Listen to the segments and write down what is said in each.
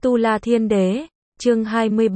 Tu La Thiên Đế, chương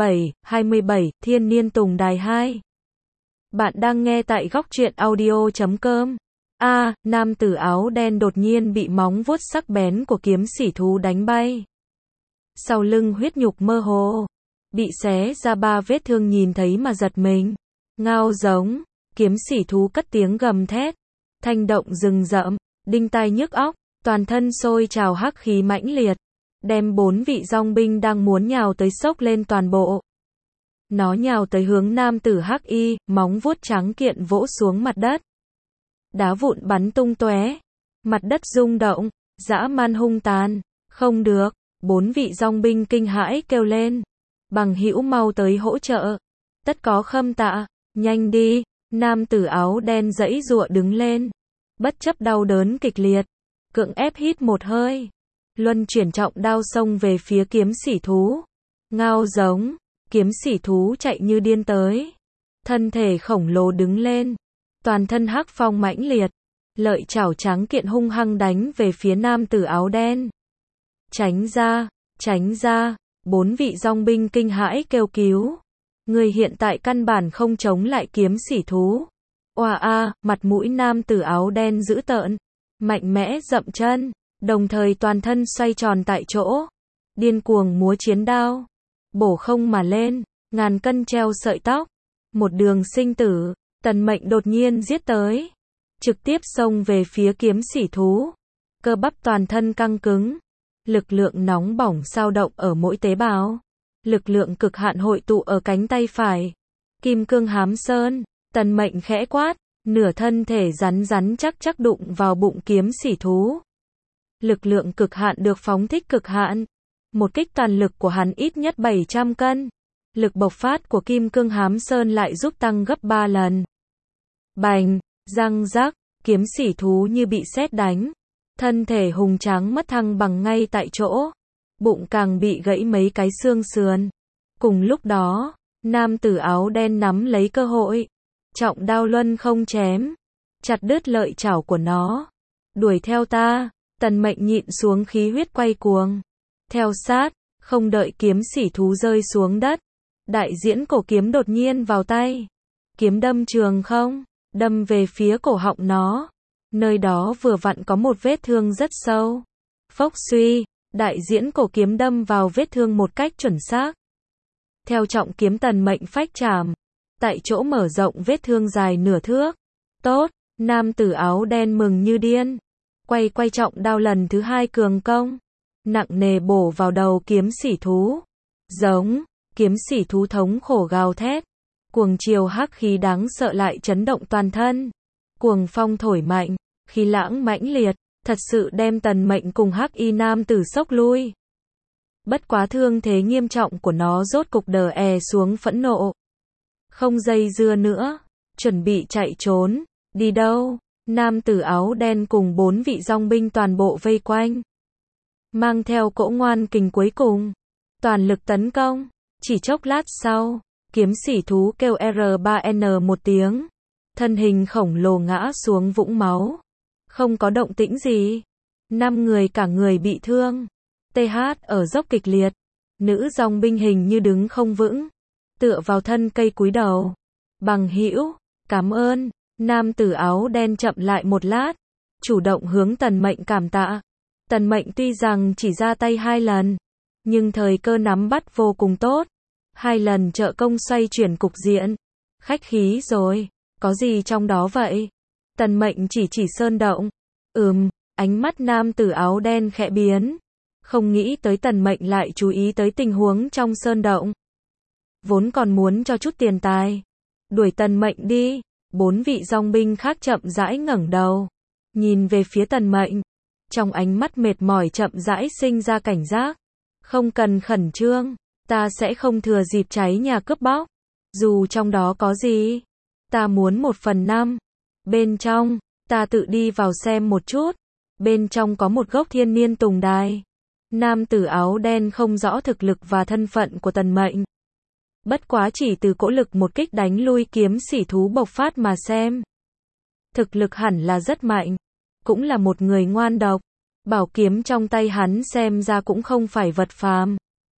27, Thiên Niên Tùng Đài 2. Bạn đang nghe tại góc truyện audio.com. Nam tử áo đen đột nhiên bị móng vuốt sắc bén của kiếm sỉ thú đánh bay. Sau lưng huyết nhục mơ hồ, bị xé ra 3 vết thương, nhìn thấy mà giật mình. Ngao giống, kiếm sỉ thú cất tiếng gầm thét, thanh động rừng rậm, đinh tai nhức óc, toàn thân sôi trào hắc khí mãnh liệt, đem 4 vị dòng binh đang muốn nhào tới xốc lên toàn bộ. Nó nhào tới hướng nam tử hắc y, móng vuốt trắng kiện vỗ xuống mặt đất. Đá vụn bắn tung tóe, mặt đất rung động, dã man hung tàn. Không được, 4 vị dòng binh kinh hãi kêu lên. Bằng hữu mau tới hỗ trợ. Tất có khâm tạ, nhanh đi. Nam tử áo đen giãy giụa đứng lên, bất chấp đau đớn kịch liệt, cưỡng ép hít một hơi, luân chuyển trọng đao xông về phía kiếm sỉ thú. Ngao giống, kiếm sỉ thú chạy như điên tới, thân thể khổng lồ đứng lên, toàn thân hắc phong mãnh liệt, lợi chảo trắng kiện hung hăng đánh về phía nam tử áo đen. Tránh ra, 4 vị dòng binh kinh hãi kêu cứu. Người hiện tại căn bản không chống lại kiếm sỉ thú. Mặt mũi nam tử áo đen dữ tợn, mạnh mẽ dậm chân, đồng thời toàn thân xoay tròn tại chỗ, điên cuồng múa chiến đao, bổ không mà lên, ngàn cân treo sợi tóc, một đường sinh tử. Tần Mệnh đột nhiên giết tới, trực tiếp xông về phía kiếm sỉ thú, cơ bắp toàn thân căng cứng, lực lượng nóng bỏng xao động ở mỗi tế bào. Lực lượng cực hạn hội tụ ở cánh tay phải. Kim cương hám sơn, Tần Mệnh khẽ quát, nửa thân thể rắn chắc đụng vào bụng kiếm sỉ thú. Lực lượng cực hạn được phóng thích cực hạn. Một kích toàn lực của hắn ít nhất 700 cân. Lực bộc phát của kim cương hám sơn lại giúp tăng gấp 3 lần. Bành, răng rắc, kiếm sỉ thú như bị sét đánh. Thân thể hùng tráng mất thăng bằng ngay tại chỗ. Bụng càng bị gãy mấy cái xương sườn. Cùng lúc đó, nam tử áo đen nắm lấy cơ hội, trọng đao luân không chém, chặt đứt lợi chảo của nó. Đuổi theo ta. Tần Mệnh nhịn xuống khí huyết quay cuồng, theo sát, không đợi kiếm sỉ thú rơi xuống đất, đại diễn cổ kiếm đột nhiên vào tay. Kiếm đâm trường không, đâm về phía cổ họng nó. Nơi đó vừa vặn có một vết thương rất sâu. Phốc suy, đại diễn cổ kiếm đâm vào vết thương một cách chuẩn xác. Theo trọng kiếm Tần Mệnh phách chạm, tại chỗ mở rộng vết thương dài nửa thước. Tốt, nam tử áo đen mừng như điên, quay trọng đao lần thứ 2 cường công, nặng nề bổ vào đầu kiếm sỉ thú. Giống, kiếm sỉ thú thống khổ gào thét, cuồng chiều hắc khí đáng sợ lại chấn động toàn thân. Cuồng phong thổi mạnh, khí lãng mãnh liệt, thật sự đem Tần Mệnh cùng hắc y nam tử sốc lui. Bất quá thương thế nghiêm trọng của nó rốt cục đè xuống phẫn nộ. Không dây dưa nữa, chuẩn bị chạy trốn. Đi đâu? Nam tử áo đen cùng 4 vị dòng binh toàn bộ vây quanh, mang theo cỗ ngoan kình cuối cùng, toàn lực tấn công. Chỉ chốc lát sau, kiếm sỉ thú kêu R3N một tiếng, thân hình khổng lồ ngã xuống vũng máu. Không có động tĩnh gì. 5 người cả người bị thương. TH ở dốc kịch liệt. Nữ dòng binh hình như đứng không vững, tựa vào thân cây cúi đầu. Bằng hữu, cảm ơn. Nam tử áo đen chậm lại một lát, chủ động hướng Tần Mệnh cảm tạ. Tần Mệnh tuy rằng chỉ ra tay 2 lần, nhưng thời cơ nắm bắt vô cùng tốt. 2 lần trợ công xoay chuyển cục diện. Khách khí rồi, có gì trong đó vậy? Tần Mệnh chỉ sơn động. Ánh mắt nam tử áo đen khẽ biến. Không nghĩ tới Tần Mệnh lại chú ý tới tình huống trong sơn động. Vốn còn muốn cho chút tiền tài, đuổi Tần Mệnh đi. 4 vị dòng binh khác chậm rãi ngẩng đầu, nhìn về phía Tần Mệnh. Trong ánh mắt mệt mỏi chậm rãi sinh ra cảnh giác. Không cần khẩn trương, ta sẽ không thừa dịp cháy nhà cướp bóc. Dù trong đó có gì, ta muốn 1/5. Bên trong, ta tự đi vào xem một chút. Bên trong có một gốc thiên niên tùng đài. Nam tử áo đen không rõ thực lực và thân phận của Tần Mệnh. Bất quá chỉ từ cỗ lực một kích đánh lui kiếm sỉ thú bộc phát mà xem, thực lực hẳn là rất mạnh. Cũng là một người ngoan độc. Bảo kiếm trong tay hắn xem ra cũng không phải vật phàm.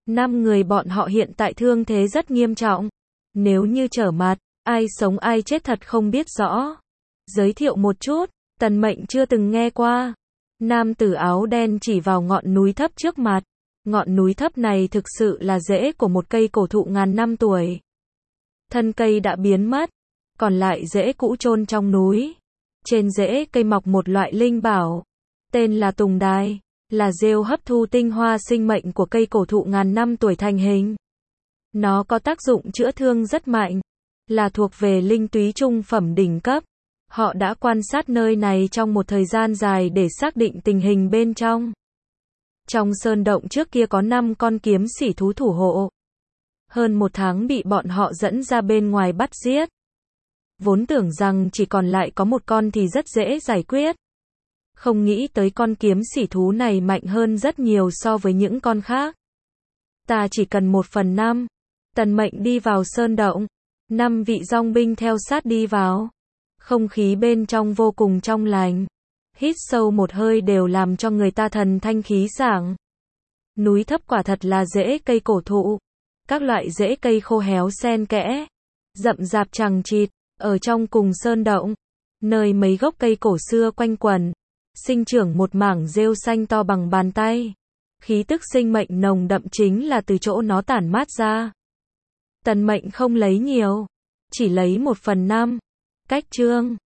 5 người bọn họ hiện tại thương thế rất nghiêm trọng. Nếu như trở mặt, ai sống ai chết thật không biết rõ. Giới thiệu một chút, Tần Mệnh chưa từng nghe qua. Nam tử áo đen chỉ vào ngọn núi thấp trước mặt. Ngọn núi thấp này thực sự là rễ của một cây cổ thụ ngàn năm tuổi. Thân cây đã biến mất, còn lại rễ cũ chôn trong núi. Trên rễ cây mọc một loại linh bảo, tên là tùng đài, là rêu hấp thu tinh hoa sinh mệnh của cây cổ thụ ngàn năm tuổi thành hình. Nó có tác dụng chữa thương rất mạnh, là thuộc về linh túy trung phẩm đỉnh cấp. Họ đã quan sát nơi này trong một thời gian dài để xác định tình hình bên trong. Trong sơn động trước kia có 5 con kiếm sỉ thú thủ hộ. Hơn 1 tháng bị bọn họ dẫn ra bên ngoài bắt giết. Vốn tưởng rằng chỉ còn lại có 1 con thì rất dễ giải quyết. Không nghĩ tới con kiếm sỉ thú này mạnh hơn rất nhiều so với những con khác. Ta chỉ cần 1/5. Tần Mệnh đi vào sơn động. 5 vị dòng binh theo sát đi vào. Không khí bên trong vô cùng trong lành. Hít sâu một hơi đều làm cho người ta thần thanh khí sảng. Núi thấp quả thật là rễ cây cổ thụ. Các loại rễ cây khô héo xen kẽ, rậm rạp chằng chịt, ở trong cùng sơn động. Nơi mấy gốc cây cổ xưa quanh quẩn, sinh trưởng một mảng rêu xanh to bằng bàn tay. Khí tức sinh mệnh nồng đậm chính là từ chỗ nó tản mát ra. Tần Mệnh không lấy nhiều, chỉ lấy 1/5. Cách chương